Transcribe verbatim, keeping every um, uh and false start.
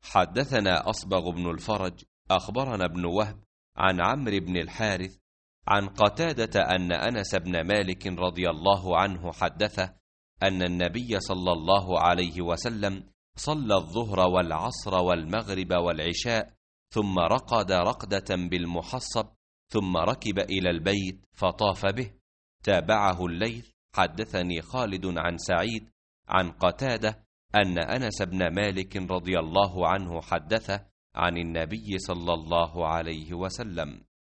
حدثنا أصبغ بن الفرج أخبرنا ابن وهب عن عمرو بن الحارث عن قتادة أن أنس بن مالك رضي الله عنه حدثه أن النبي صلى الله عليه وسلم صلى الظهر والعصر والمغرب والعشاء ثم رقد رقدة بالمحصب ثم ركب إلى البيت فطاف به. تابعه الليث. حدثني خالد عن سعيد عن قتادة أن أنس بن مالك رضي الله عنه حدثه عن النبي صلى الله عليه وسلم